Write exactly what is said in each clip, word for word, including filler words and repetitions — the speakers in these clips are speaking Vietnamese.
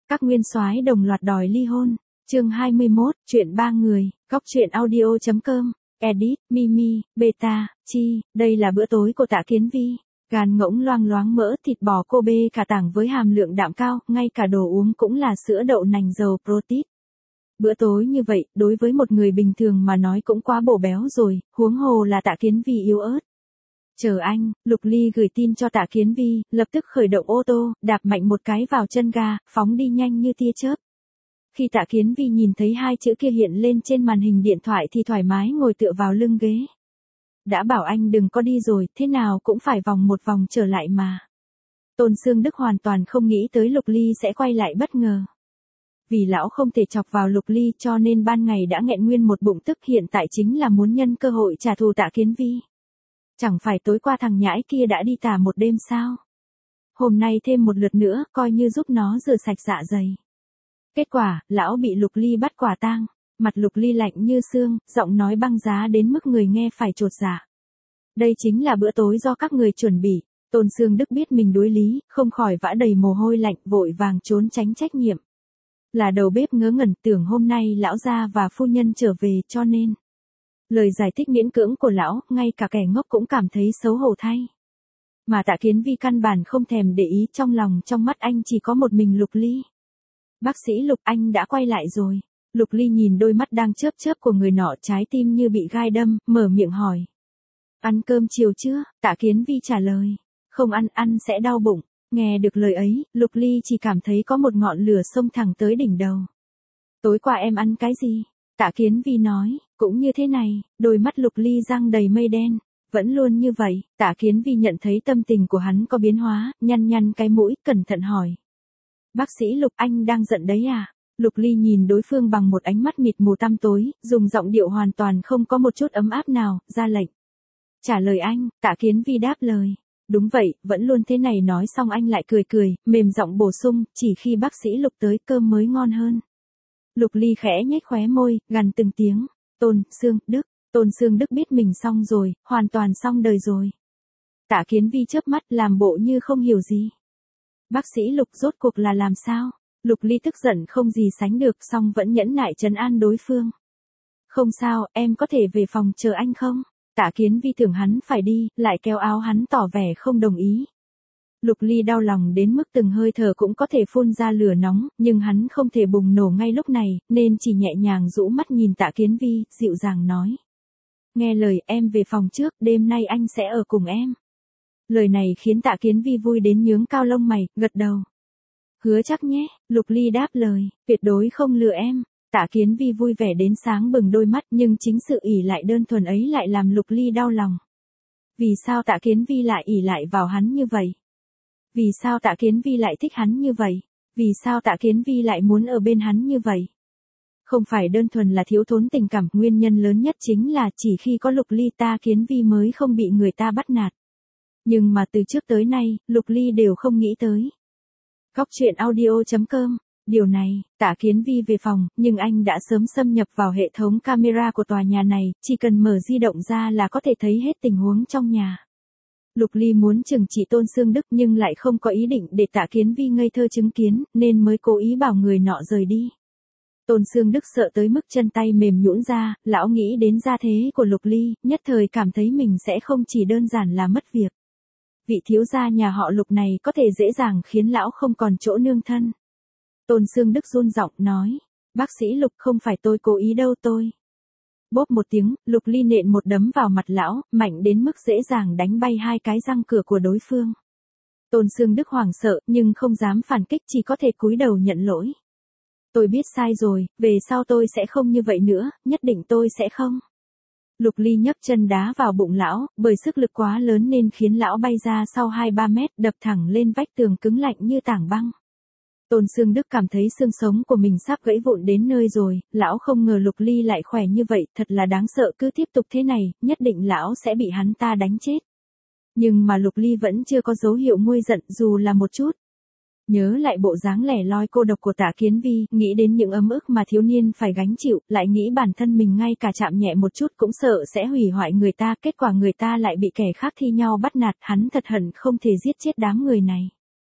Các nguyên soái đồng loạt đòi ly hôn. Chương hai mươi mốt, chuyện ba người, góc truyện audio chấm com, edit, Mimi, Beta, Chi, đây là bữa tối của Tạ Kiến Vi. Gan ngỗng loang loáng mỡ thịt bò Kobe cả tảng với hàm lượng đạm cao, ngay cả đồ uống cũng là sữa đậu nành giàu protein. Bữa tối như vậy, đối với một người bình thường mà nói cũng quá bổ béo rồi, huống hồ là Tạ Kiến Vi yếu ớt. Chờ anh, Lục Ly gửi tin cho Tạ Kiến Vi, lập tức khởi động ô tô, đạp mạnh một cái vào chân ga, phóng đi nhanh như tia chớp. Khi Tạ Kiến Vi nhìn thấy hai chữ kia hiện lên trên màn hình điện thoại thì thoải mái ngồi tựa vào lưng ghế. Đã bảo anh đừng có đi rồi, thế nào cũng phải vòng một vòng trở lại mà. Tôn Sương Đức hoàn toàn không nghĩ tới Lục Ly sẽ quay lại bất ngờ. Vì lão không thể chọc vào Lục Ly cho nên ban ngày đã nghẹn nguyên một bụng tức, hiện tại chính là muốn nhân cơ hội trả thù Tạ Kiến Vi. Chẳng phải tối qua thằng nhãi kia đã đi tả một đêm sao? Hôm nay thêm một lượt nữa, coi như giúp nó rửa sạch dạ dày. Kết quả, lão bị Lục Ly bắt quả tang, mặt Lục Ly lạnh như xương, giọng nói băng giá đến mức người nghe phải chột dạ. Đây chính là bữa tối do các người chuẩn bị. Tôn Sương Đức biết mình đối lý, không khỏi vã đầy mồ hôi lạnh, vội vàng trốn tránh trách nhiệm. Là đầu bếp ngớ ngẩn, tưởng hôm nay lão gia và phu nhân trở về cho nên. Lời giải thích miễn cưỡng của lão, ngay cả kẻ ngốc cũng cảm thấy xấu hổ thay. Mà Tạ Kiến Vi căn bản không thèm để ý, trong lòng trong mắt anh chỉ có một mình Lục Ly. Bác sĩ Lục, anh đã quay lại rồi. Lục Ly nhìn đôi mắt đang chớp chớp của người nọ, trái tim như bị gai đâm, mở miệng hỏi. Ăn cơm chiều chưa? Tạ Kiến Vi trả lời. Không ăn, ăn sẽ đau bụng. Nghe được lời ấy, Lục Ly chỉ cảm thấy có một ngọn lửa xông thẳng tới đỉnh đầu. Tối qua em ăn cái gì? Tạ Kiến Vi nói, cũng như thế này, đôi mắt Lục Ly răng đầy mây đen. Vẫn luôn như vậy. Tạ Kiến Vi nhận thấy tâm tình của hắn có biến hóa, nhăn nhăn cái mũi, cẩn thận hỏi. Bác sĩ Lục, anh đang giận đấy à? Lục Ly nhìn đối phương bằng một ánh mắt mịt mù tăm tối, dùng giọng điệu hoàn toàn không có một chút ấm áp nào, ra lệnh. Trả lời anh. Tạ Kiến Vi đáp lời. Đúng vậy, vẫn luôn thế này. Nói xong anh lại cười cười, mềm giọng bổ sung, chỉ khi bác sĩ Lục tới cơm mới ngon hơn. Lục Ly khẽ nhếch khóe môi, gằn từng tiếng. Tôn Sương Đức. Tôn Sương Đức biết mình xong rồi, hoàn toàn xong đời rồi. Tạ Kiến Vi chớp mắt làm bộ như không hiểu gì. Bác sĩ Lục rốt cuộc là làm sao? Lục Ly tức giận không gì sánh được, song vẫn nhẫn nại trấn an đối phương. Không sao, em có thể về phòng chờ anh không? Tạ Kiến Vi tưởng hắn phải đi, lại kéo áo hắn tỏ vẻ không đồng ý. Lục Ly đau lòng đến mức từng hơi thở cũng có thể phun ra lửa nóng, nhưng hắn không thể bùng nổ ngay lúc này, nên chỉ nhẹ nhàng rũ mắt nhìn Tạ Kiến Vi, dịu dàng nói. Nghe lời, em về phòng trước, đêm nay anh sẽ ở cùng em. Lời này khiến Tạ Kiến Vi vui đến nhướng cao lông mày, gật đầu. Hứa chắc nhé, Lục Ly đáp lời, tuyệt đối không lừa em. Tạ Kiến Vi vui vẻ đến sáng bừng đôi mắt, nhưng chính sự ỷ lại đơn thuần ấy lại làm Lục Ly đau lòng. Vì sao Tạ Kiến Vi lại ỷ lại vào hắn như vậy? Vì sao Tạ Kiến Vi lại thích hắn như vậy? Vì sao Tạ Kiến Vi lại muốn ở bên hắn như vậy? Không phải đơn thuần là thiếu thốn tình cảm, nguyên nhân lớn nhất chính là chỉ khi có Lục Ly Tạ Kiến Vi mới không bị người ta bắt nạt. Nhưng mà từ trước tới nay, Lục Ly đều không nghĩ tới. Góc truyện audio chấm com. Điều này, Tạ Kiến Vi về phòng, nhưng anh đã sớm xâm nhập vào hệ thống camera của tòa nhà này, chỉ cần mở di động ra là có thể thấy hết tình huống trong nhà. Lục Ly muốn trừng trị Tôn Sương Đức nhưng lại không có ý định để Tạ Kiến Vi ngây thơ chứng kiến, nên mới cố ý bảo người nọ rời đi. Tôn Sương Đức sợ tới mức chân tay mềm nhũn ra, lão nghĩ đến gia thế của Lục Ly, nhất thời cảm thấy mình sẽ không chỉ đơn giản là mất việc. Vị thiếu gia nhà họ Lục này có thể dễ dàng khiến lão không còn chỗ nương thân. Tôn Sương Đức run giọng nói, bác sĩ Lục, không phải tôi cố ý đâu tôi. Bốp một tiếng, Lục Ly nện một đấm vào mặt lão, mạnh đến mức dễ dàng đánh bay hai cái răng cửa của đối phương. Tôn Sương Đức hoảng sợ, nhưng không dám phản kích, chỉ có thể cúi đầu nhận lỗi. Tôi biết sai rồi, về sau tôi sẽ không như vậy nữa, nhất định tôi sẽ không. Lục Ly nhấc chân đá vào bụng lão, bởi sức lực quá lớn nên khiến lão bay ra sau hai ba mét, đập thẳng lên vách tường cứng lạnh như tảng băng. Tôn Sương Đức cảm thấy xương sống của mình sắp gãy vụn đến nơi rồi, lão không ngờ Lục Ly lại khỏe như vậy, thật là đáng sợ, cứ tiếp tục thế này, nhất định lão sẽ bị hắn ta đánh chết. Nhưng mà Lục Ly vẫn chưa có dấu hiệu nguôi giận dù là một chút. Nhớ lại bộ dáng lẻ loi cô độc của Tạ Kiến Vi, nghĩ đến những ấm ức mà thiếu niên phải gánh chịu, lại nghĩ bản thân mình ngay cả chạm nhẹ một chút cũng sợ sẽ hủy hoại người ta, kết quả người ta lại bị kẻ khác thi nhau bắt nạt, hắn thật hận không thể giết chết đám người này.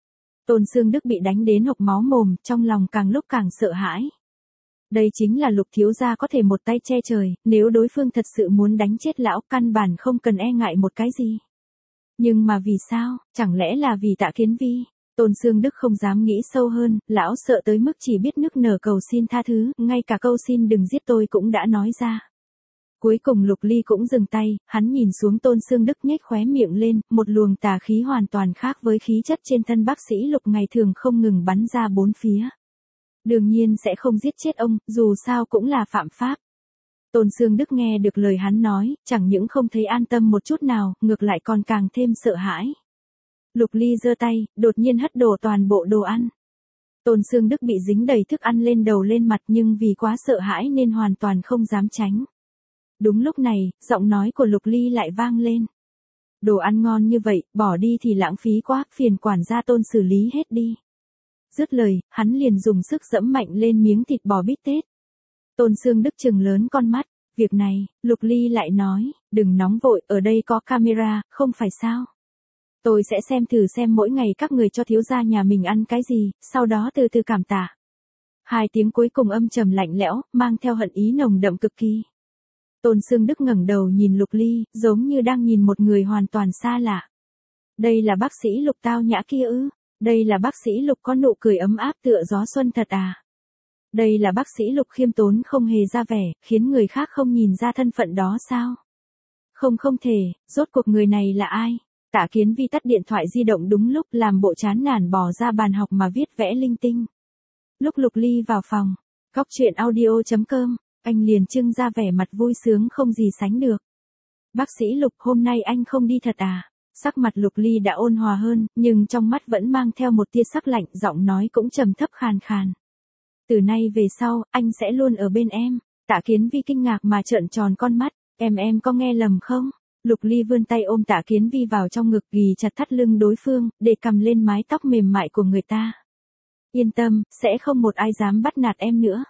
Tôn Sương Đức bị đánh đến hộc máu mồm, trong lòng càng lúc càng sợ hãi. Đây chính là Lục thiếu gia có thể một tay che trời, nếu đối phương thật sự muốn đánh chết lão, căn bản không cần e ngại một cái gì. Nhưng mà vì sao, chẳng lẽ là vì Tạ Kiến Vi? Tôn Sương Đức không dám nghĩ sâu hơn, lão sợ tới mức chỉ biết nức nở cầu xin tha thứ, ngay cả câu xin đừng giết tôi cũng đã nói ra. Cuối cùng Lục Ly cũng dừng tay, hắn nhìn xuống Tôn Sương Đức nhếch khóe miệng lên, một luồng tà khí hoàn toàn khác với khí chất trên thân bác sĩ Lục ngày thường không ngừng bắn ra bốn phía. Đương nhiên sẽ không giết chết ông, dù sao cũng là phạm pháp. Tôn Sương Đức nghe được lời hắn nói, chẳng những không thấy an tâm một chút nào, ngược lại còn càng thêm sợ hãi. Lục Ly giơ tay, đột nhiên hất đổ toàn bộ đồ ăn. Tôn Sương Đức bị dính đầy thức ăn lên đầu lên mặt nhưng vì quá sợ hãi nên hoàn toàn không dám tránh. Đúng lúc này, giọng nói của Lục Ly lại vang lên. Đồ ăn ngon như vậy, bỏ đi thì lãng phí quá, phiền quản gia Tôn xử lý hết đi. Dứt lời, hắn liền dùng sức giẫm mạnh lên miếng thịt bò bít tết. Tôn Sương Đức trừng lớn con mắt, việc này, Lục Ly lại nói, đừng nóng vội, ở đây có camera, không phải sao. Tôi sẽ xem thử xem mỗi ngày các người cho thiếu gia nhà mình ăn cái gì, sau đó từ từ cảm tạ. Hai tiếng cuối cùng âm trầm lạnh lẽo, mang theo hận ý nồng đậm cực kỳ. Tôn Sương Đức ngẩng đầu nhìn Lục Ly, giống như đang nhìn một người hoàn toàn xa lạ. Đây là bác sĩ Lục tao nhã kia ư? Đây là bác sĩ Lục có nụ cười ấm áp tựa gió xuân thật à? Đây là bác sĩ Lục khiêm tốn không hề ra vẻ, khiến người khác không nhìn ra thân phận đó sao? Không không thể, rốt cuộc người này là ai? Tạ Kiến Vi tắt điện thoại di động đúng lúc làm bộ chán nản bỏ ra bàn học mà viết vẽ linh tinh. Lúc Lục Ly vào phòng, góc truyện audio chấm com, anh liền trưng ra vẻ mặt vui sướng không gì sánh được. Bác sĩ Lục hôm nay anh không đi thật à? Sắc mặt Lục Ly đã ôn hòa hơn, nhưng trong mắt vẫn mang theo một tia sắc lạnh, giọng nói cũng trầm thấp khàn khàn. Từ nay về sau, anh sẽ luôn ở bên em. Tạ Kiến Vi kinh ngạc mà trợn tròn con mắt, em em có nghe lầm không? Lục Ly vươn tay ôm Tạ Kiến Vi vào trong ngực ghì chặt thắt lưng đối phương, để cầm lên mái tóc mềm mại của người ta. Yên tâm, sẽ không một ai dám bắt nạt em nữa.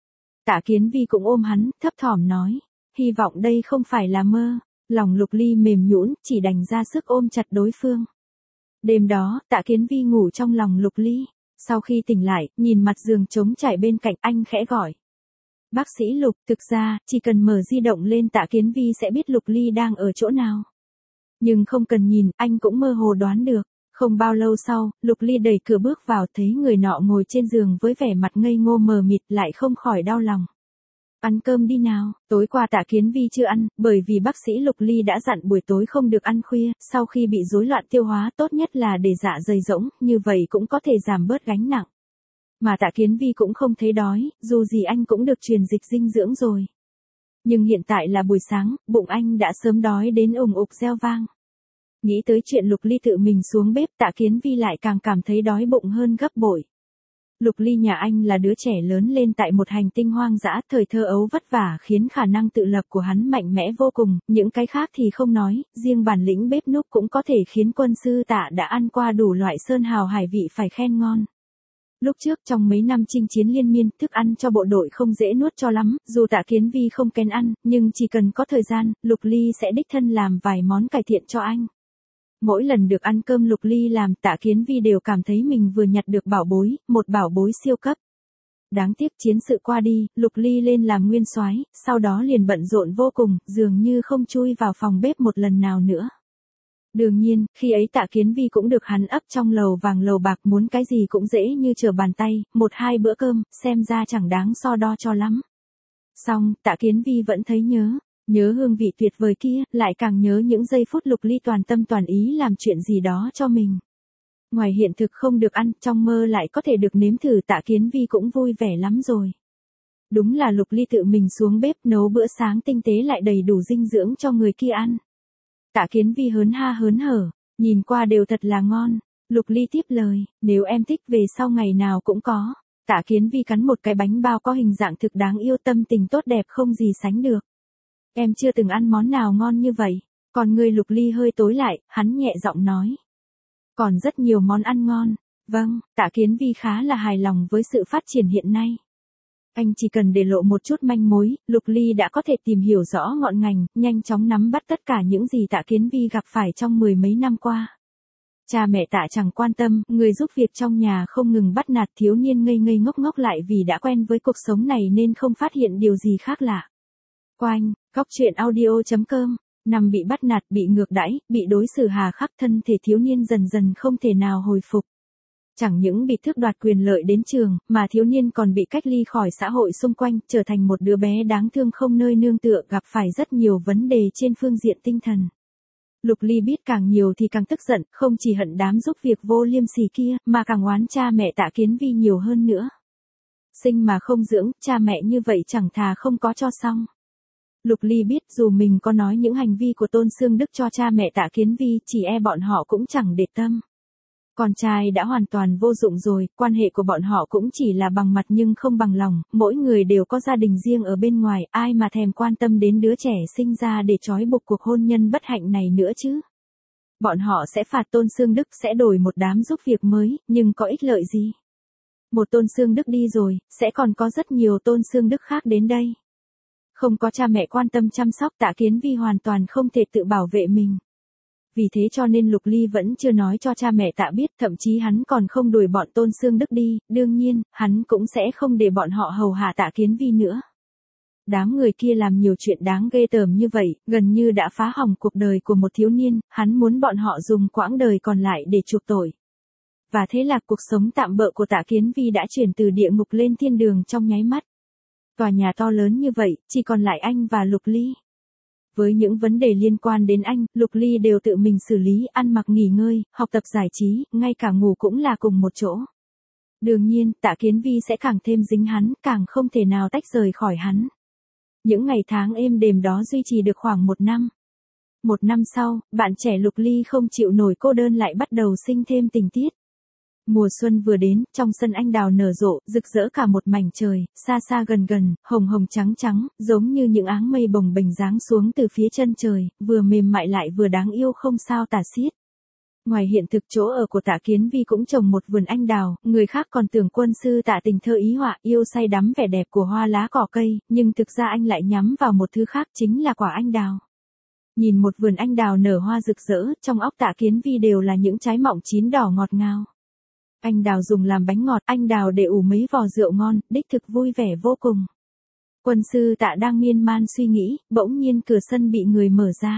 Tạ Kiến Vi cũng ôm hắn, thấp thỏm nói, hy vọng đây không phải là mơ. Lòng Lục Ly mềm nhũn, chỉ đành ra sức ôm chặt đối phương. Đêm đó, Tạ Kiến Vi ngủ trong lòng Lục Ly. Sau khi tỉnh lại, nhìn mặt giường trống trải bên cạnh, anh khẽ gọi. Bác sĩ Lục, thực ra, chỉ cần mở di động lên Tạ Kiến Vi sẽ biết Lục Ly đang ở chỗ nào. Nhưng không cần nhìn, anh cũng mơ hồ đoán được. Không bao lâu sau, Lục Ly đẩy cửa bước vào thấy người nọ ngồi trên giường với vẻ mặt ngây ngô mờ mịt lại không khỏi đau lòng. Ăn cơm đi nào, tối qua Tạ Kiến Vi chưa ăn, bởi vì bác sĩ Lục Ly đã dặn buổi tối không được ăn khuya, sau khi bị rối loạn tiêu hóa tốt nhất là để dạ dày rỗng, như vậy cũng có thể giảm bớt gánh nặng. Mà Tạ Kiến Vi cũng không thấy đói, dù gì anh cũng được truyền dịch dinh dưỡng rồi. Nhưng hiện tại là buổi sáng, bụng anh đã sớm đói đến ủng ục reo vang. Nghĩ tới chuyện Lục Ly tự mình xuống bếp, Tạ Kiến Vi lại càng cảm thấy đói bụng hơn gấp bội. Lục Ly nhà anh là đứa trẻ lớn lên tại một hành tinh hoang dã, thời thơ ấu vất vả khiến khả năng tự lập của hắn mạnh mẽ vô cùng, những cái khác thì không nói, riêng bản lĩnh bếp núc cũng có thể khiến quân sư Tạ đã ăn qua đủ loại sơn hào hải vị phải khen ngon. Lúc trước trong mấy năm chinh chiến liên miên, thức ăn cho bộ đội không dễ nuốt cho lắm, dù Tạ Kiến Vi không kén ăn, nhưng chỉ cần có thời gian, Lục Ly sẽ đích thân làm vài món cải thiện cho anh. Mỗi lần được ăn cơm Lục Ly làm, Tạ Kiến Vi đều cảm thấy mình vừa nhặt được bảo bối, một bảo bối siêu cấp. Đáng tiếc chiến sự qua đi, Lục Ly lên làm nguyên soái, sau đó liền bận rộn vô cùng, dường như không chui vào phòng bếp một lần nào nữa. Đương nhiên, khi ấy Tạ Kiến Vi cũng được hắn ấp trong lầu vàng lầu bạc, muốn cái gì cũng dễ như trở bàn tay, một hai bữa cơm, xem ra chẳng đáng so đo cho lắm. Xong, Tạ Kiến Vi vẫn thấy nhớ. Nhớ hương vị tuyệt vời kia, lại càng nhớ những giây phút Lục Ly toàn tâm toàn ý làm chuyện gì đó cho mình. Ngoài hiện thực không được ăn, trong mơ lại có thể được nếm thử, Tạ Kiến Vi cũng vui vẻ lắm rồi. Đúng là Lục Ly tự mình xuống bếp nấu bữa sáng tinh tế lại đầy đủ dinh dưỡng cho người kia ăn. Tạ Kiến Vi hớn ha hớn hở, nhìn qua đều thật là ngon. Lục Ly tiếp lời, nếu em thích về sau ngày nào cũng có. Tạ Kiến Vi cắn một cái bánh bao có hình dạng thực đáng yêu, tâm tình tốt đẹp không gì sánh được. Em chưa từng ăn món nào ngon như vậy. Còn người Lục Ly hơi tối lại, hắn nhẹ giọng nói. Còn rất nhiều món ăn ngon. Vâng, Tạ Kiến Vi khá là hài lòng với sự phát triển hiện nay. Anh chỉ cần để lộ một chút manh mối, Lục Ly đã có thể tìm hiểu rõ ngọn ngành, nhanh chóng nắm bắt tất cả những gì Tạ Kiến Vi gặp phải trong mười mấy năm qua. Cha mẹ Tạ chẳng quan tâm, người giúp việc trong nhà không ngừng bắt nạt thiếu niên ngây ngây ngốc ngốc lại vì đã quen với cuộc sống này nên không phát hiện điều gì khác lạ. Oanh, góc truyện audio chấm com. Nằm bị bắt nạt, bị ngược đãi, bị đối xử hà khắc, thân thể thiếu niên dần dần không thể nào hồi phục. Chẳng những bị tước đoạt quyền lợi đến trường, mà thiếu niên còn bị cách ly khỏi xã hội xung quanh, trở thành một đứa bé đáng thương không nơi nương tựa, gặp phải rất nhiều vấn đề trên phương diện tinh thần. Lục Ly biết càng nhiều thì càng tức giận, không chỉ hận đám giúp việc vô liêm sỉ kia, mà càng oán cha mẹ Tạ Kiến Vi nhiều hơn nữa. Sinh mà không dưỡng, cha mẹ như vậy chẳng thà không có cho xong. Lục Ly biết dù mình có nói những hành vi của Tôn Sương Đức cho cha mẹ Tạ Kiến Vi, chỉ e bọn họ cũng chẳng để tâm. Con trai đã hoàn toàn vô dụng rồi, quan hệ của bọn họ cũng chỉ là bằng mặt nhưng không bằng lòng, mỗi người đều có gia đình riêng ở bên ngoài, ai mà thèm quan tâm đến đứa trẻ sinh ra để trói buộc cuộc hôn nhân bất hạnh này nữa chứ. Bọn họ sẽ phạt Tôn Sương Đức, sẽ đổi một đám giúp việc mới, nhưng có ích lợi gì? Một Tôn Sương Đức đi rồi, sẽ còn có rất nhiều Tôn Sương Đức khác đến đây. Không có cha mẹ quan tâm chăm sóc, Tạ Kiến Vi hoàn toàn không thể tự bảo vệ mình. Vì thế cho nên Lục Ly vẫn chưa nói cho cha mẹ Tạ biết, thậm chí hắn còn không đuổi bọn Tôn Sương Đức đi, đương nhiên, hắn cũng sẽ không để bọn họ hầu hạ Tạ Kiến Vi nữa. Đám người kia làm nhiều chuyện đáng ghê tởm như vậy, gần như đã phá hỏng cuộc đời của một thiếu niên, hắn muốn bọn họ dùng quãng đời còn lại để chuộc tội. Và thế là cuộc sống tạm bợ của Tạ Kiến Vi đã chuyển từ địa ngục lên thiên đường trong nháy mắt. Tòa nhà to lớn như vậy, chỉ còn lại anh và Lục Ly. Với những vấn đề liên quan đến anh, Lục Ly đều tự mình xử lý, ăn mặc nghỉ ngơi, học tập giải trí, ngay cả ngủ cũng là cùng một chỗ. Đương nhiên, Tạ Kiến Vi sẽ càng thêm dính hắn, càng không thể nào tách rời khỏi hắn. Những ngày tháng êm đềm đó duy trì được khoảng một năm. Một năm sau, bạn trẻ Lục Ly không chịu nổi cô đơn lại bắt đầu sinh thêm tình tiết. Mùa xuân vừa đến, trong sân anh đào nở rộ, rực rỡ cả một mảnh trời, xa xa gần gần, hồng hồng trắng trắng, giống như những áng mây bồng bềnh giáng xuống từ phía chân trời, vừa mềm mại lại vừa đáng yêu không sao tả xiết. Ngoài hiện thực, chỗ ở của Tạ Kiến Vi cũng trồng một vườn anh đào, người khác còn tưởng quân sư Tạ tình thơ ý họa, yêu say đắm vẻ đẹp của hoa lá cỏ cây, nhưng thực ra anh lại nhắm vào một thứ khác, chính là quả anh đào. Nhìn một vườn anh đào nở hoa rực rỡ, trong óc Tạ Kiến Vi đều là những trái mọng chín đỏ ngọt ngào. Anh đào dùng làm bánh ngọt, anh đào để ủ mấy vò rượu ngon, đích thực vui vẻ vô cùng. Quân sư Tạ đang miên man suy nghĩ, bỗng nhiên cửa sân bị người mở ra.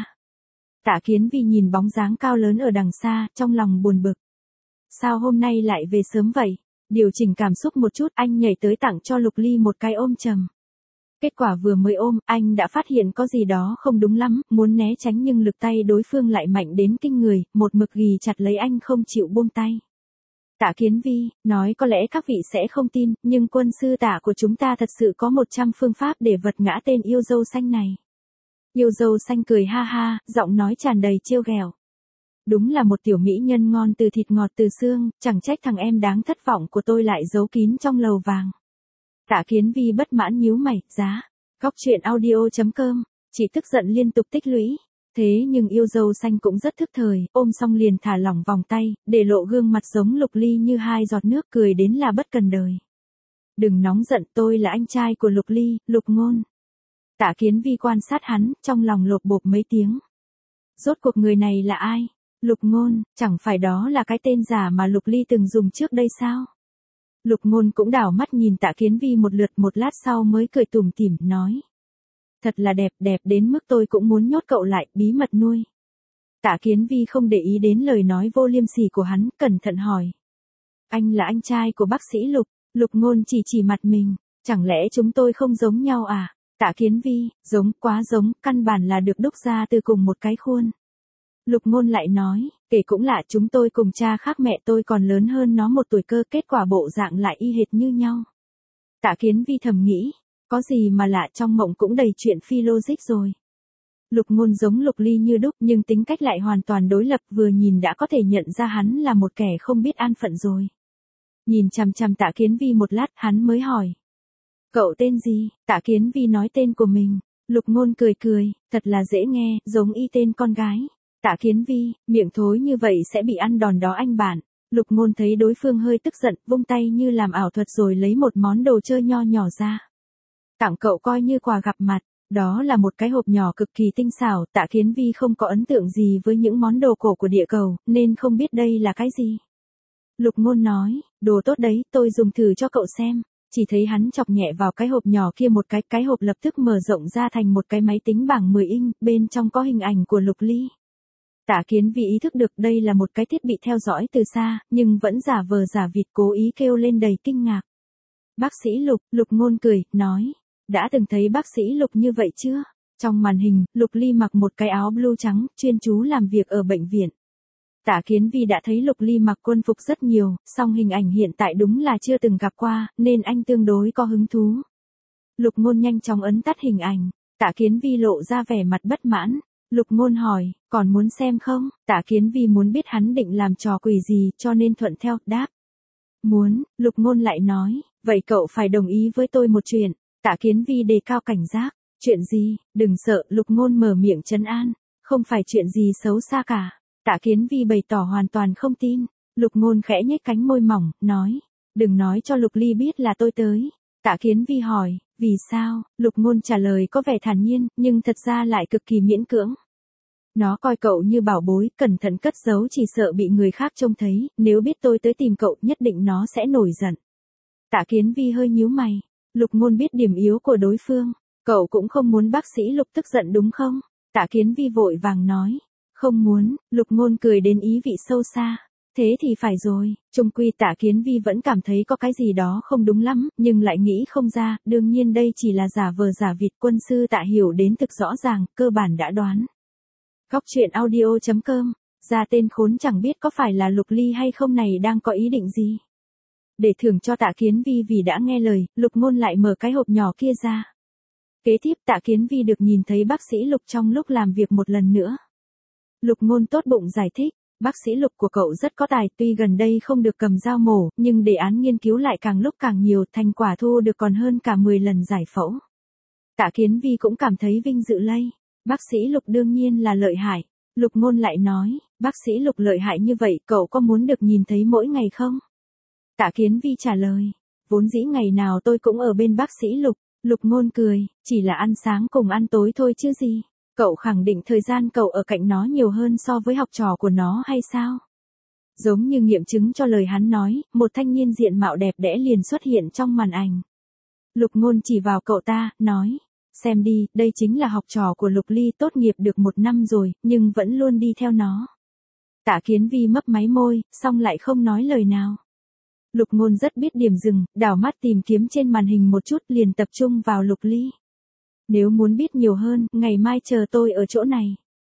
Tạ Kiến Vi nhìn bóng dáng cao lớn ở đằng xa, trong lòng buồn bực. Sao hôm nay lại về sớm vậy? Điều chỉnh cảm xúc một chút, anh nhảy tới tặng cho Lục Ly một cái ôm chầm. Kết quả vừa mới ôm, anh đã phát hiện có gì đó không đúng lắm, muốn né tránh nhưng lực tay đối phương lại mạnh đến kinh người, một mực ghì chặt lấy anh không chịu buông tay. Tạ Kiến Vi, nói có lẽ các vị sẽ không tin, nhưng quân sư Tạ của chúng ta thật sự có một trăm phương pháp để vật ngã tên yêu dâu xanh này. Yêu dâu xanh cười ha ha, giọng nói tràn đầy trêu ghẹo. Đúng là một tiểu mỹ nhân ngon từ thịt ngọt từ xương, chẳng trách thằng em đáng thất vọng của tôi lại giấu kín trong lầu vàng. Tạ Kiến Vi bất mãn nhíu mày, giá. Góc truyện audio chấm com, chỉ tức giận liên tục tích lũy. Thế nhưng yêu dâu xanh cũng rất thức thời, ôm xong liền thả lỏng vòng tay, để lộ gương mặt giống Lục Ly như hai giọt nước, cười đến là bất cần đời. Đừng nóng giận, tôi là anh trai của Lục Ly, Lục Ngôn. Tạ Kiến Vi quan sát hắn, trong lòng lột bột mấy tiếng. Rốt cuộc người này là ai? Lục Ngôn, chẳng phải đó là cái tên giả mà Lục Ly từng dùng trước đây sao? Lục Ngôn cũng đảo mắt nhìn Tạ Kiến Vi một lượt, một lát sau mới cười tủm tỉm nói. Thật là đẹp, đẹp đến mức tôi cũng muốn nhốt cậu lại, bí mật nuôi. Tạ Kiến Vi không để ý đến lời nói vô liêm sỉ của hắn, cẩn thận hỏi. Anh là anh trai của bác sĩ Lục, Lục Ngôn chỉ chỉ mặt mình, chẳng lẽ chúng tôi không giống nhau à? Tạ Kiến Vi, giống, quá giống, căn bản là được đúc ra từ cùng một cái khuôn. Lục Ngôn lại nói, kể cũng lạ, chúng tôi cùng cha khác mẹ tôi còn lớn hơn nó một tuổi cơ, kết quả bộ dạng lại y hệt như nhau. Tạ Kiến Vi thầm nghĩ. Có gì mà lạ, trong mộng cũng đầy chuyện phi logic rồi. Lục Ngôn giống Lục Ly như đúc nhưng tính cách lại hoàn toàn đối lập, vừa nhìn đã có thể nhận ra hắn là một kẻ không biết an phận rồi. Nhìn chằm chằm Tạ Kiến Vi một lát, hắn mới hỏi. Cậu tên gì? Tạ Kiến Vi nói tên của mình. Lục Ngôn cười cười, thật là dễ nghe, giống y tên con gái. Tạ Kiến Vi, miệng thối như vậy sẽ bị ăn đòn đó anh bạn. Lục Ngôn thấy đối phương hơi tức giận, vung tay như làm ảo thuật rồi lấy một món đồ chơi nho nhỏ ra. Tặng cậu coi như quà gặp mặt. Đó là một cái hộp nhỏ cực kỳ tinh xảo, Tạ Kiến Vi không có ấn tượng gì với những món đồ cổ của địa cầu, nên không biết đây là cái gì. Lục Ngôn nói, đồ tốt đấy, tôi dùng thử cho cậu xem. Chỉ thấy hắn chọc nhẹ vào cái hộp nhỏ kia một cái, cái hộp lập tức mở rộng ra thành một cái máy tính bảng mười inch, bên trong có hình ảnh của Lục Ly. Tạ Kiến Vi ý thức được đây là một cái thiết bị theo dõi từ xa, nhưng vẫn giả vờ giả vịt cố ý kêu lên đầy kinh ngạc. Bác sĩ Lục, Lục Ngôn cười, nói, đã từng thấy bác sĩ Lục như vậy chưa? Trong màn hình, Lục Ly mặc một cái áo blue trắng, chuyên chú làm việc ở bệnh viện. Tạ Kiến Vi đã thấy Lục Ly mặc quân phục rất nhiều, song hình ảnh hiện tại đúng là chưa từng gặp qua, nên anh tương đối có hứng thú. Lục Ngôn nhanh chóng ấn tắt hình ảnh, Tạ Kiến Vi lộ ra vẻ mặt bất mãn. Lục Ngôn hỏi, còn muốn xem không? Tạ Kiến Vi muốn biết hắn định làm trò quỷ gì, cho nên thuận theo, đáp. Muốn. Lục Ngôn lại nói, vậy cậu phải đồng ý với tôi một chuyện. Tạ Kiến Vi đề cao cảnh giác. Chuyện gì? Đừng sợ, Lục Ngôn mở miệng trấn an. Không phải chuyện gì xấu xa cả. Tạ Kiến Vi bày tỏ hoàn toàn không tin. Lục Ngôn khẽ nhếch cánh môi mỏng, nói, đừng nói cho Lục Ly biết là tôi tới. Tạ Kiến Vi hỏi, vì sao? Lục Ngôn trả lời có vẻ thản nhiên, nhưng thật ra lại cực kỳ miễn cưỡng. Nó coi cậu như bảo bối, cẩn thận cất giấu chỉ sợ bị người khác trông thấy, nếu biết tôi tới tìm cậu nhất định nó sẽ nổi giận. Tạ Kiến Vi hơi nhíu mày. Lục Ngôn biết điểm yếu của đối phương. Cậu cũng không muốn bác sĩ Lục tức giận đúng không? Tạ Kiến Vi vội vàng nói. Không muốn. Lục Ngôn cười đến ý vị sâu xa. Thế thì phải rồi. Chung quy Tạ Kiến Vi vẫn cảm thấy có cái gì đó không đúng lắm, nhưng lại nghĩ không ra, đương nhiên đây chỉ là giả vờ giả vịt. Quân sư Tạ hiểu đến thực rõ ràng, cơ bản đã đoán. Góc truyện audio chấm com, ra tên khốn chẳng biết có phải là Lục Ly hay không này đang có ý định gì. Để thưởng cho Tạ Kiến Vi vì đã nghe lời, Lục Ngôn lại mở cái hộp nhỏ kia ra. Kế tiếp Tạ Kiến Vi được nhìn thấy bác sĩ Lục trong lúc làm việc một lần nữa. Lục Ngôn tốt bụng giải thích, bác sĩ Lục của cậu rất có tài, tuy gần đây không được cầm dao mổ, nhưng đề án nghiên cứu lại càng lúc càng nhiều, thành quả thu được còn hơn cả mười lần giải phẫu. Tạ Kiến Vi cũng cảm thấy vinh dự lây. Bác sĩ Lục đương nhiên là lợi hại. Lục Ngôn lại nói, bác sĩ Lục lợi hại như vậy, cậu có muốn được nhìn thấy mỗi ngày không? Tạ Kiến Vi trả lời, vốn dĩ ngày nào tôi cũng ở bên bác sĩ Lục. Lục Ngôn cười, chỉ là ăn sáng cùng ăn tối thôi chứ gì. Cậu khẳng định thời gian cậu ở cạnh nó nhiều hơn so với học trò của nó hay sao? Giống như nghiệm chứng cho lời hắn nói, một thanh niên diện mạo đẹp đẽ liền xuất hiện trong màn ảnh. Lục Ngôn chỉ vào cậu ta, nói, xem đi, đây chính là học trò của Lục Ly, tốt nghiệp được một năm rồi, nhưng vẫn luôn đi theo nó. Tạ Kiến Vi mấp máy môi, xong lại không nói lời nào. Lục Ngôn rất biết điểm dừng, đảo mắt tìm kiếm trên màn hình một chút liền tập trung vào Lục Ly. Nếu muốn biết nhiều hơn, ngày mai chờ tôi ở chỗ này.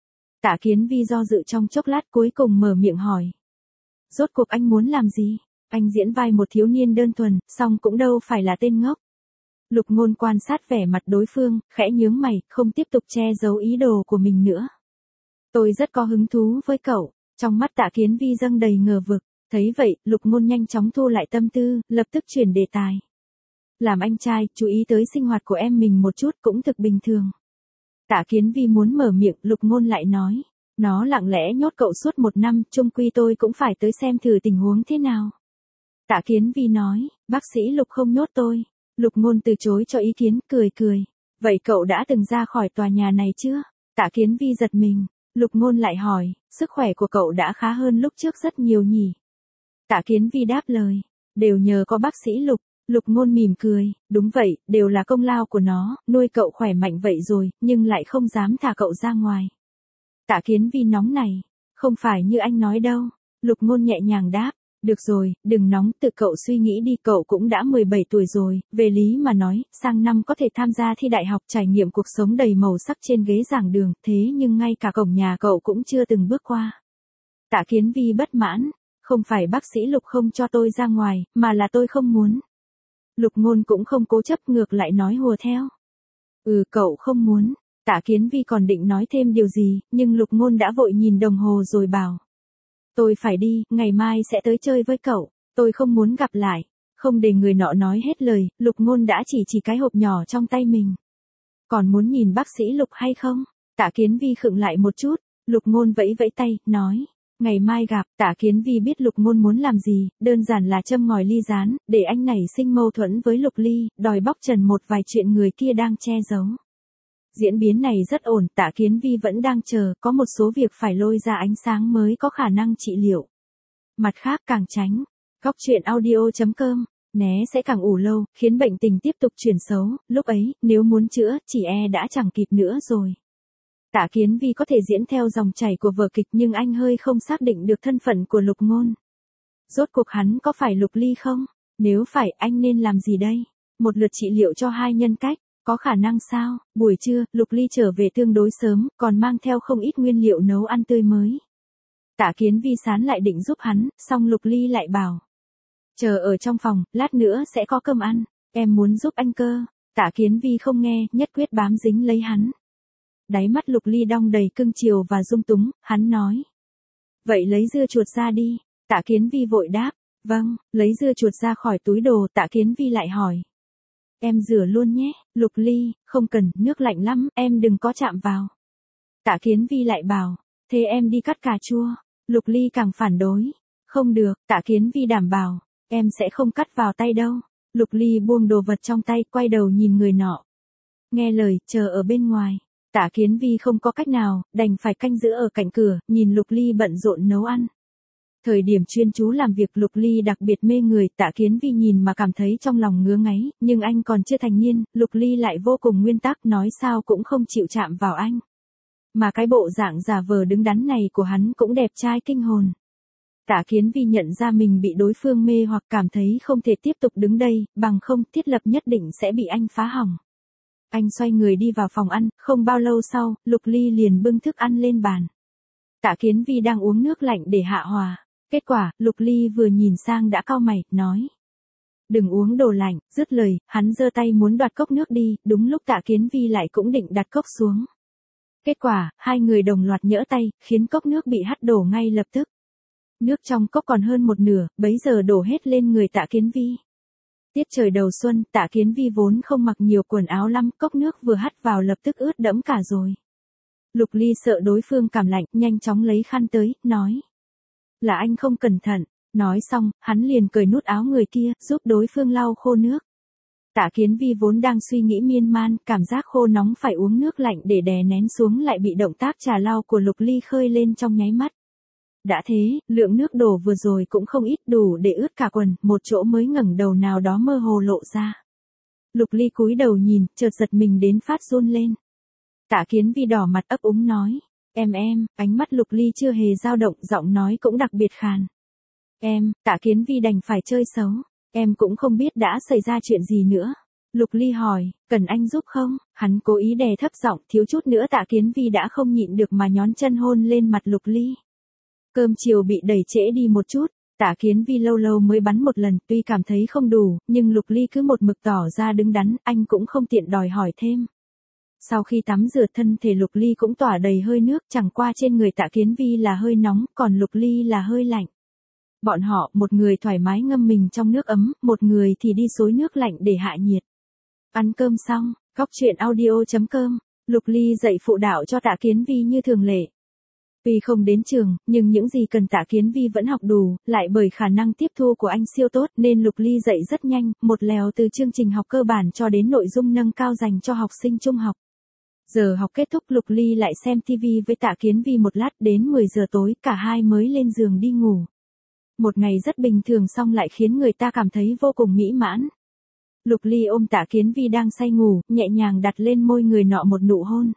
Tạ Kiến Vi do dự trong chốc lát cuối cùng mở miệng hỏi. Rốt cuộc anh muốn làm gì? Anh diễn vai một thiếu niên đơn thuần, song cũng đâu phải là tên ngốc. Lục Ngôn quan sát vẻ mặt đối phương, khẽ nhướng mày, không tiếp tục che giấu ý đồ của mình nữa. Tôi rất có hứng thú với cậu. Trong mắt Tạ Kiến Vi dâng đầy ngờ vực. Thấy vậy, Lục Ngôn nhanh chóng thu lại tâm tư, lập tức chuyển đề tài. Làm anh trai, chú ý tới sinh hoạt của em mình một chút cũng thực bình thường. Tạ Kiến Vi muốn mở miệng, Lục Ngôn lại nói. Nó lặng lẽ nhốt cậu suốt một năm, chung quy tôi cũng phải tới xem thử tình huống thế nào. Tạ Kiến Vi nói, bác sĩ Lục không nhốt tôi. Lục Ngôn từ chối cho ý kiến, cười cười. Vậy cậu đã từng ra khỏi tòa nhà này chưa? Tạ Kiến Vi giật mình. Lục Ngôn lại hỏi, sức khỏe của cậu đã khá hơn lúc trước rất nhiều nhỉ? Tạ Kiến Vi đáp lời, đều nhờ có bác sĩ Lục. Lục Ngôn mỉm cười, đúng vậy, đều là công lao của nó, nuôi cậu khỏe mạnh vậy rồi, nhưng lại không dám thả cậu ra ngoài. Tạ Kiến Vi nóng này, không phải như anh nói đâu. Lục Ngôn nhẹ nhàng đáp, được rồi, đừng nóng, tự cậu suy nghĩ đi, cậu cũng đã mười bảy tuổi rồi, về lý mà nói, sang năm có thể tham gia thi đại học, trải nghiệm cuộc sống đầy màu sắc trên ghế giảng đường, thế nhưng ngay cả cổng nhà cậu cũng chưa từng bước qua. Tạ Kiến Vi bất mãn, không phải bác sĩ Lục không cho tôi ra ngoài, mà là tôi không muốn. Lục Ngôn cũng không cố chấp, ngược lại nói hùa theo. Ừ, cậu không muốn. Tạ Kiến Vi còn định nói thêm điều gì, nhưng Lục Ngôn đã vội nhìn đồng hồ rồi bảo. Tôi phải đi, ngày mai sẽ tới chơi với cậu, tôi không muốn gặp lại. Không để người nọ nói hết lời, Lục Ngôn đã chỉ chỉ cái hộp nhỏ trong tay mình. Còn muốn nhìn bác sĩ Lục hay không? Tạ Kiến Vi khựng lại một chút, Lục Ngôn vẫy vẫy tay, nói. Ngày mai gặp. Tạ Kiến Vi biết Lục Ngôn muốn làm gì, đơn giản là châm ngòi ly gián, để anh nảy sinh mâu thuẫn với Lục Ly, đòi bóc trần một vài chuyện người kia đang che giấu. Diễn biến này rất ổn, Tạ Kiến Vi vẫn đang chờ, có một số việc phải lôi ra ánh sáng mới có khả năng trị liệu. Mặt khác càng tránh, góc truyện audio chấm com, né sẽ càng ủ lâu, khiến bệnh tình tiếp tục chuyển xấu, lúc ấy, nếu muốn chữa, chỉ e đã chẳng kịp nữa rồi. Tạ Kiến Vi có thể diễn theo dòng chảy của vở kịch nhưng anh hơi không xác định được thân phận của Lục Ngôn. Rốt cuộc hắn có phải Lục Ly không? Nếu phải, anh nên làm gì đây? Một lượt trị liệu cho hai nhân cách, có khả năng sao? Buổi trưa, Lục Ly trở về tương đối sớm, còn mang theo không ít nguyên liệu nấu ăn tươi mới. Tạ Kiến Vi sán lại định giúp hắn, xong Lục Ly lại bảo. Chờ ở trong phòng, lát nữa sẽ có cơm ăn, em muốn giúp anh cơ. Tạ Kiến Vi không nghe, nhất quyết bám dính lấy hắn. Đáy mắt Lục Ly đong đầy cưng chiều và dung túng, hắn nói. Vậy lấy dưa chuột ra đi. Tạ Kiến Vi vội đáp. Vâng, lấy dưa chuột ra khỏi túi đồ, Tạ Kiến Vi lại hỏi. Em rửa luôn nhé, Lục Ly, không cần, nước lạnh lắm, em đừng có chạm vào. Tạ Kiến Vi lại bảo, thế em đi cắt cà chua. Lục Ly càng phản đối. Không được, Tạ Kiến Vi đảm bảo, em sẽ không cắt vào tay đâu. Lục Ly buông đồ vật trong tay, quay đầu nhìn người nọ. Nghe lời, chờ ở bên ngoài. Tạ Kiến Vi không có cách nào, đành phải canh giữ ở cạnh cửa, nhìn Lục Ly bận rộn nấu ăn. Thời điểm chuyên chú làm việc Lục Ly đặc biệt mê người, Tạ Kiến Vi nhìn mà cảm thấy trong lòng ngứa ngáy, nhưng anh còn chưa thành niên, Lục Ly lại vô cùng nguyên tắc nói sao cũng không chịu chạm vào anh. Mà cái bộ dạng giả vờ đứng đắn này của hắn cũng đẹp trai kinh hồn. Tạ Kiến Vi nhận ra mình bị đối phương mê hoặc cảm thấy không thể tiếp tục đứng đây, bằng không thiết lập nhất định sẽ bị anh phá hỏng. Anh xoay người đi vào phòng ăn, không bao lâu sau, Lục Ly liền bưng thức ăn lên bàn. Tạ Kiến Vi đang uống nước lạnh để hạ hòa. Kết quả, Lục Ly vừa nhìn sang đã cau mày, nói. Đừng uống đồ lạnh, dứt lời, hắn giơ tay muốn đoạt cốc nước đi, đúng lúc Tạ Kiến Vi lại cũng định đặt cốc xuống. Kết quả, hai người đồng loạt nhỡ tay, khiến cốc nước bị hắt đổ ngay lập tức. Nước trong cốc còn hơn một nửa, bấy giờ đổ hết lên người Tạ Kiến Vi. Tiết trời đầu xuân, Tạ Kiến Vi vốn không mặc nhiều quần áo lắm, cốc nước vừa hắt vào lập tức ướt đẫm cả rồi. Lục Ly sợ đối phương cảm lạnh, nhanh chóng lấy khăn tới, nói. Là anh không cẩn thận. Nói xong, hắn liền cởi nút áo người kia, giúp đối phương lau khô nước. Tạ Kiến Vi vốn đang suy nghĩ miên man, cảm giác khô nóng phải uống nước lạnh để đè nén xuống lại bị động tác trà lau của Lục Ly khơi lên trong nháy mắt. Đã thế, lượng nước đổ vừa rồi cũng không ít, đủ để ướt cả quần, một chỗ mới ngẩng đầu nào đó mơ hồ lộ ra. Lục Ly cúi đầu nhìn, chợt giật mình đến phát run lên. Tạ Kiến Vi đỏ mặt ấp úng nói. Em em, ánh mắt Lục Ly chưa hề dao động, giọng nói cũng đặc biệt khàn. Em, Tạ Kiến Vi đành phải chơi xấu. Em cũng không biết đã xảy ra chuyện gì nữa. Lục Ly hỏi, cần anh giúp không? Hắn cố ý đè thấp giọng, thiếu chút nữa Tạ Kiến Vi đã không nhịn được mà nhón chân hôn lên mặt Lục Ly. Cơm chiều bị đẩy trễ đi một chút, Tạ Kiến Vi lâu lâu mới bắn một lần, tuy cảm thấy không đủ, nhưng Lục Ly cứ một mực tỏ ra đứng đắn, anh cũng không tiện đòi hỏi thêm. Sau khi tắm rửa thân thể Lục Ly cũng tỏa đầy hơi nước, chẳng qua trên người Tạ Kiến Vi là hơi nóng, còn Lục Ly là hơi lạnh. Bọn họ, một người thoải mái ngâm mình trong nước ấm, một người thì đi xối nước lạnh để hạ nhiệt. Ăn cơm xong, góc truyện audio chấm com, Lục Ly dạy phụ đạo cho Tạ Kiến Vi như thường lệ. Tuy không đến trường, nhưng những gì cần Tạ Kiến Vi vẫn học đủ, lại bởi khả năng tiếp thu của anh siêu tốt nên Lục Ly dạy rất nhanh, một lèo từ chương trình học cơ bản cho đến nội dung nâng cao dành cho học sinh trung học. Giờ học kết thúc Lục Ly lại xem ti vi với Tạ Kiến Vi một lát, đến mười giờ tối cả hai mới lên giường đi ngủ. Một ngày rất bình thường xong lại khiến người ta cảm thấy vô cùng mỹ mãn. Lục Ly ôm Tạ Kiến Vi đang say ngủ, nhẹ nhàng đặt lên môi người nọ một nụ hôn.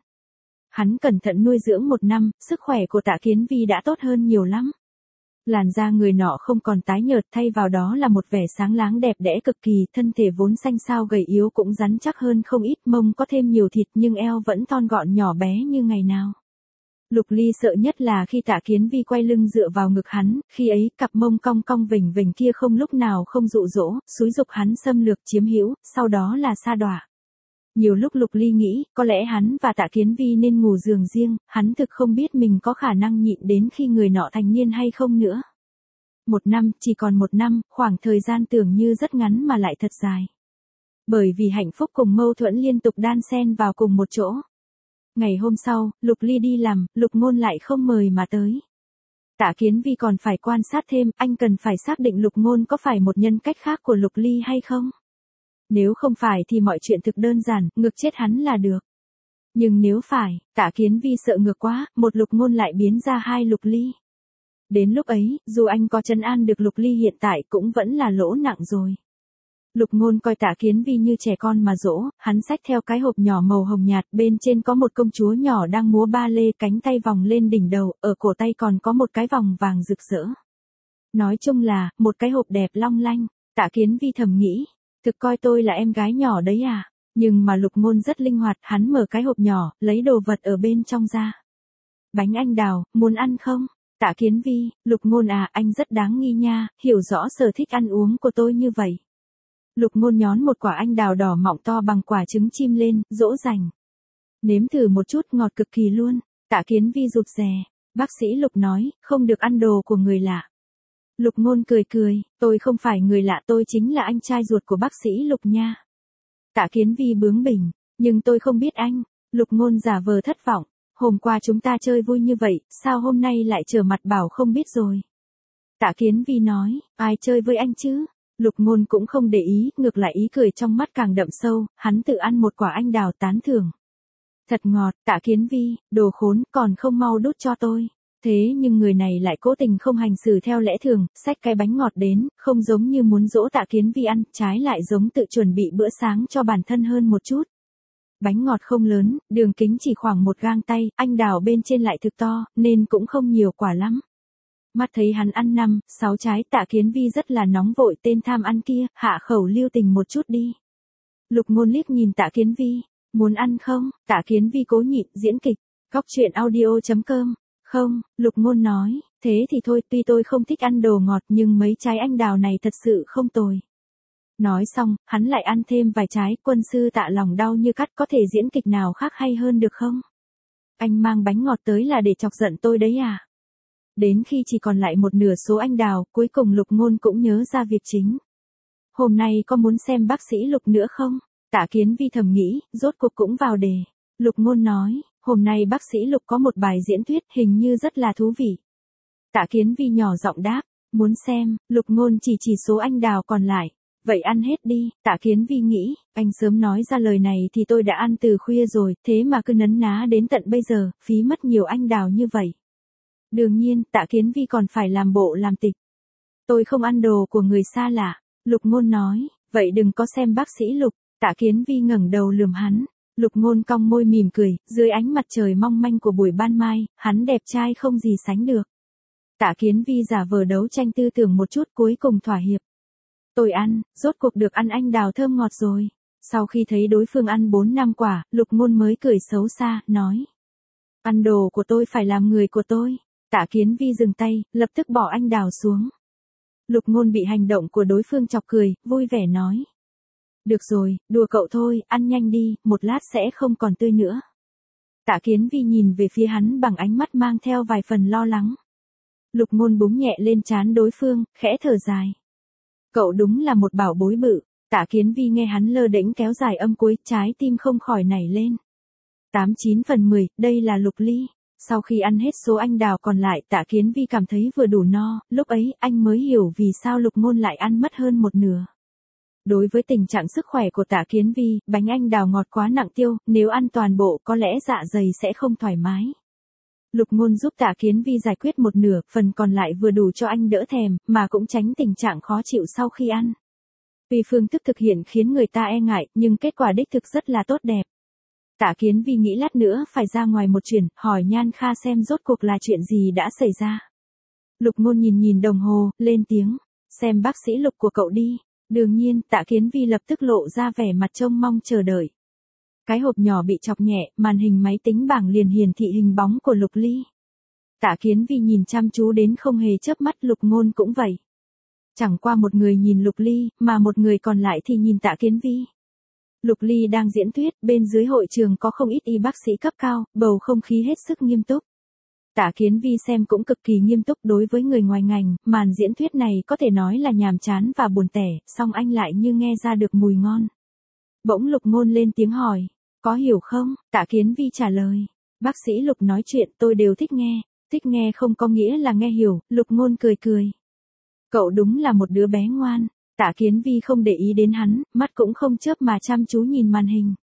Hắn cẩn thận nuôi dưỡng một năm, sức khỏe của Tạ Kiến Vi đã tốt hơn nhiều lắm. Làn da người nọ không còn tái nhợt, thay vào đó là một vẻ sáng láng đẹp đẽ cực kỳ, thân thể vốn xanh xao gầy yếu cũng rắn chắc hơn không ít, mông có thêm nhiều thịt nhưng eo vẫn thon gọn nhỏ bé như ngày nào. Lục Ly sợ nhất là khi Tạ Kiến Vi quay lưng dựa vào ngực hắn, khi ấy cặp mông cong cong vểnh vểnh kia không lúc nào không dụ dỗ, xúi giục hắn xâm lược chiếm hữu, sau đó là sa đọa. Nhiều lúc Lục Ly nghĩ, có lẽ hắn và Tạ Kiến Vi nên ngủ giường riêng, hắn thực không biết mình có khả năng nhịn đến khi người nọ thành niên hay không nữa. Một năm, chỉ còn một năm, khoảng thời gian tưởng như rất ngắn mà lại thật dài. Bởi vì hạnh phúc cùng mâu thuẫn liên tục đan xen vào cùng một chỗ. Ngày hôm sau, Lục Ly đi làm, Lục Ngôn lại không mời mà tới. Tạ Kiến Vi còn phải quan sát thêm, anh cần phải xác định Lục Ngôn có phải một nhân cách khác của Lục Ly hay không. Nếu không phải thì mọi chuyện thực đơn giản, ngược chết hắn là được. Nhưng nếu phải, Tạ Kiến Vi sợ ngược quá, một Lục Ngôn lại biến ra hai Lục Ly. Đến lúc ấy, dù anh có trấn an được Lục Ly hiện tại cũng vẫn là lỗ nặng rồi. Lục Ngôn coi Tạ Kiến Vi như trẻ con mà dỗ, hắn xách theo cái hộp nhỏ màu hồng nhạt, bên trên có một công chúa nhỏ đang múa ba lê, cánh tay vòng lên đỉnh đầu, ở cổ tay còn có một cái vòng vàng rực rỡ. Nói chung là, một cái hộp đẹp long lanh. Tạ Kiến Vi thầm nghĩ, thực coi tôi là em gái nhỏ đấy à. Nhưng mà Lục Ngôn rất linh hoạt, hắn mở cái hộp nhỏ, lấy đồ vật ở bên trong ra. Bánh anh đào, muốn ăn không? Tạ Kiến Vi, Lục Ngôn à, anh rất đáng nghi nha, hiểu rõ sở thích ăn uống của tôi như vậy. Lục Ngôn nhón một quả anh đào đỏ mọng to bằng quả trứng chim lên, dỗ dành. Nếm thử một chút, ngọt cực kỳ luôn. Tạ Kiến Vi rụt rè. Bác sĩ Lục nói, không được ăn đồ của người lạ. Lục Ngôn cười cười, tôi không phải người lạ, tôi chính là anh trai ruột của bác sĩ Lục nha. Tạ Kiến Vi bướng bỉnh, nhưng tôi không biết anh. Lục Ngôn giả vờ thất vọng, hôm qua chúng ta chơi vui như vậy, sao hôm nay lại trở mặt bảo không biết rồi. Tạ Kiến Vi nói, ai chơi với anh chứ? Lục Ngôn cũng không để ý, ngược lại ý cười trong mắt càng đậm sâu, hắn tự ăn một quả anh đào tán thưởng. Thật ngọt, Tạ Kiến Vi, đồ khốn, còn không mau đút cho tôi. Thế nhưng người này lại cố tình không hành xử theo lẽ thường, xách cái bánh ngọt đến, không giống như muốn dỗ Tạ Kiến Vi ăn, trái lại giống tự chuẩn bị bữa sáng cho bản thân hơn một chút. Bánh ngọt không lớn, đường kính chỉ khoảng một gang tay, anh đào bên trên lại thực to, nên cũng không nhiều quả lắm. Mắt thấy hắn ăn năm, sáu trái, Tạ Kiến Vi rất là nóng vội, tên tham ăn kia, hạ khẩu lưu tình một chút đi. Lục Ngôn liếc nhìn Tạ Kiến Vi, muốn ăn không? Tạ Kiến Vi cố nhịn, diễn kịch, góc truyện audio chấm com. Không, Lục Ngôn nói, thế thì thôi, tuy tôi không thích ăn đồ ngọt nhưng mấy trái anh đào này thật sự không tồi. Nói xong, hắn lại ăn thêm vài trái, quân sư Tạ lòng đau như cắt, có thể diễn kịch nào khác hay hơn được không? Anh mang bánh ngọt tới là để chọc giận tôi đấy à? Đến khi chỉ còn lại một nửa số anh đào, cuối cùng Lục Ngôn cũng nhớ ra việc chính. Hôm nay có muốn xem bác sĩ Lục nữa không? Tạ Kiến Vi thầm nghĩ, rốt cuộc cũng vào đề. Lục Ngôn nói, hôm nay bác sĩ Lục có một bài diễn thuyết hình như rất là thú vị. Tạ Kiến Vi nhỏ giọng đáp, muốn xem. Lục Ngôn chỉ chỉ số anh đào còn lại. Vậy ăn hết đi. Tạ Kiến Vi nghĩ, anh sớm nói ra lời này thì tôi đã ăn từ khuya rồi, thế mà cứ nấn ná đến tận bây giờ, phí mất nhiều anh đào như vậy. Đương nhiên, Tạ Kiến Vi còn phải làm bộ làm tịch. Tôi không ăn đồ của người xa lạ. Lục Ngôn nói, vậy đừng có xem bác sĩ Lục. Tạ Kiến Vi ngẩng đầu lườm hắn. Lục Ngôn cong môi mỉm cười, dưới ánh mặt trời mong manh của buổi ban mai, hắn đẹp trai không gì sánh được. Tạ Kiến Vi giả vờ đấu tranh tư tưởng một chút, cuối cùng thỏa hiệp. Tôi ăn, rốt cuộc được ăn anh đào thơm ngọt rồi. Sau khi thấy đối phương ăn bốn năm quả, Lục Ngôn mới cười xấu xa, nói. Ăn đồ của tôi phải làm người của tôi. Tạ Kiến Vi dừng tay, lập tức bỏ anh đào xuống. Lục Ngôn bị hành động của đối phương chọc cười, vui vẻ nói. Được rồi, đùa cậu thôi, ăn nhanh đi, một lát sẽ không còn tươi nữa. Tạ Kiến Vi nhìn về phía hắn bằng ánh mắt mang theo vài phần lo lắng. Lục Ngôn búng nhẹ lên trán đối phương, khẽ thở dài. Cậu đúng là một bảo bối bự. Tạ Kiến Vi nghe hắn lơ đễnh kéo dài âm cuối, trái tim không khỏi nảy lên. Tám chín phần mười, đây là Lục Ly. Sau khi ăn hết số anh đào còn lại, Tạ Kiến Vi cảm thấy vừa đủ no, lúc ấy anh mới hiểu vì sao Lục Ngôn lại ăn mất hơn một nửa. Đối với tình trạng sức khỏe của Tạ Kiến Vi, bánh anh đào ngọt quá nặng tiêu, nếu ăn toàn bộ có lẽ dạ dày sẽ không thoải mái. Lục Ngôn giúp Tạ Kiến Vi giải quyết một nửa, phần còn lại vừa đủ cho anh đỡ thèm, mà cũng tránh tình trạng khó chịu sau khi ăn. Vì phương thức thực hiện khiến người ta e ngại, nhưng kết quả đích thực rất là tốt đẹp. Tạ Kiến Vi nghĩ lát nữa phải ra ngoài một chuyến, hỏi Nhan Kha xem rốt cuộc là chuyện gì đã xảy ra. Lục Ngôn nhìn nhìn đồng hồ, lên tiếng, xem bác sĩ Lục của cậu đi. Đương nhiên, Tạ Kiến Vi lập tức lộ ra vẻ mặt trông mong chờ đợi. Cái hộp nhỏ bị chọc nhẹ, màn hình máy tính bảng liền hiển thị hình bóng của Lục Ly. Tạ Kiến Vi nhìn chăm chú đến không hề chớp mắt, Lục Ngôn cũng vậy. Chẳng qua một người nhìn Lục Ly, mà một người còn lại thì nhìn Tạ Kiến Vi. Lục Ly đang diễn thuyết, bên dưới hội trường có không ít y bác sĩ cấp cao, bầu không khí hết sức nghiêm túc. Tạ Kiến Vi xem cũng cực kỳ nghiêm túc. Đối với người ngoài ngành, màn diễn thuyết này có thể nói là nhàm chán và buồn tẻ, song anh lại như nghe ra được mùi ngon. Bỗng Lục Ngôn lên tiếng hỏi, có hiểu không? Tạ Kiến Vi trả lời, bác sĩ Lục nói chuyện tôi đều thích nghe, thích nghe không có nghĩa là nghe hiểu. Lục Ngôn cười cười. Cậu đúng là một đứa bé ngoan. Tạ Kiến Vi không để ý đến hắn, mắt cũng không chớp mà chăm chú nhìn màn hình.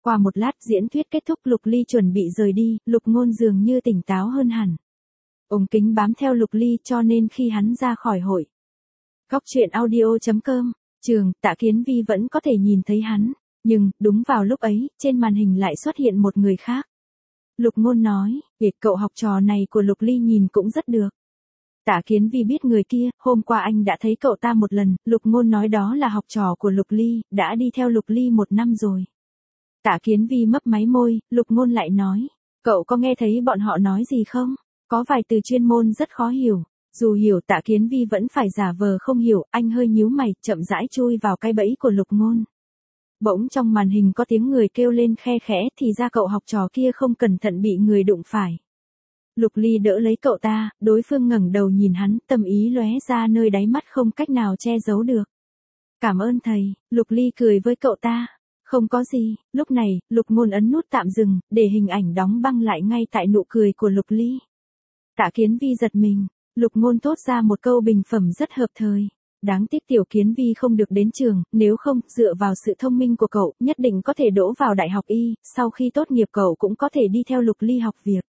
Qua một lát diễn thuyết kết thúc Lục Ly chuẩn bị rời đi, Lục Ngôn dường như tỉnh táo hơn hẳn. Ống kính bám theo Lục Ly cho nên khi hắn ra khỏi hội. Góc truyện audio chấm com, trường, Tạ Kiến Vi vẫn có thể nhìn thấy hắn. Nhưng, đúng vào lúc ấy, trên màn hình lại xuất hiện một người khác. Lục Ngôn nói, việc cậu học trò này của Lục Ly nhìn cũng rất được. Tạ Kiến Vi biết người kia, hôm qua anh đã thấy cậu ta một lần, Lục Ngôn nói đó là học trò của Lục Ly, đã đi theo Lục Ly một năm rồi. Tạ Kiến Vi mấp máy môi, Lục Ngôn lại nói, cậu có nghe thấy bọn họ nói gì không? Có vài từ chuyên môn rất khó hiểu. Dù hiểu Tạ Kiến Vi vẫn phải giả vờ không hiểu, anh hơi nhíu mày, chậm rãi chui vào cái bẫy của Lục Ngôn. Bỗng trong màn hình có tiếng người kêu lên khe khẽ, thì ra cậu học trò kia không cẩn thận bị người đụng phải. Lục Ly đỡ lấy cậu ta, đối phương ngẩng đầu nhìn hắn, tâm ý lóe ra nơi đáy mắt không cách nào che giấu được. Cảm ơn thầy, Lục Ly cười với cậu ta. Không có gì, lúc này, Lục Ngôn ấn nút tạm dừng, để hình ảnh đóng băng lại ngay tại nụ cười của Lục Ly. Tạ Kiến Vi giật mình, Lục Ngôn thốt ra một câu bình phẩm rất hợp thời. Đáng tiếc Tiểu Kiến Vi không được đến trường, nếu không, dựa vào sự thông minh của cậu, nhất định có thể đỗ vào đại học y, sau khi tốt nghiệp cậu cũng có thể đi theo Lục Ly học việc.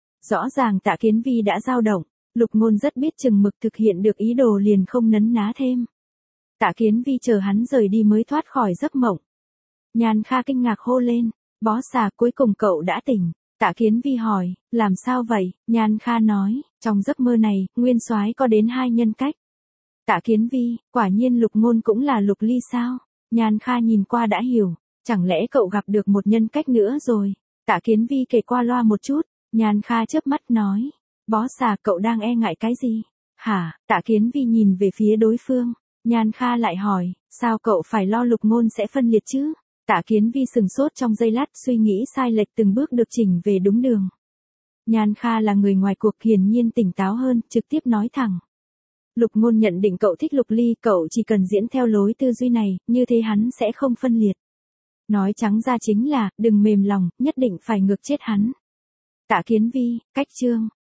Rõ ràng Tạ Kiến Vi đã dao động, Lục Ngôn rất biết chừng mực thực hiện được ý đồ liền không nấn ná thêm. Tạ Kiến Vi chờ hắn rời đi mới thoát khỏi giấc mộng. Nhan Kha kinh ngạc hô lên, bó xà cuối cùng cậu đã tỉnh. Tạ Kiến Vi hỏi, làm sao vậy? Nhan Kha nói, trong giấc mơ này, Nguyên Soái có đến hai nhân cách. Tạ Kiến Vi, quả nhiên Lục Ngôn cũng là Lục Ly sao? Nhan Kha nhìn qua đã hiểu, chẳng lẽ cậu gặp được một nhân cách nữa rồi? Tạ Kiến Vi kể qua loa một chút, Nhan Kha chớp mắt nói, bó xà cậu đang e ngại cái gì? Hả? Tạ Kiến Vi nhìn về phía đối phương, Nhan Kha lại hỏi, sao cậu phải lo Lục Ngôn sẽ phân liệt chứ? Tạ Kiến Vi sừng sốt trong giây lát, suy nghĩ sai lệch từng bước được chỉnh về đúng đường. Nhan Kha là người ngoài cuộc hiển nhiên tỉnh táo hơn, trực tiếp nói thẳng. Lục Ngôn nhận định cậu thích Lục Ly, cậu chỉ cần diễn theo lối tư duy này, như thế hắn sẽ không phân liệt. Nói trắng ra chính là, đừng mềm lòng, nhất định phải ngược chết hắn. Tạ Kiến Vi, cách chương.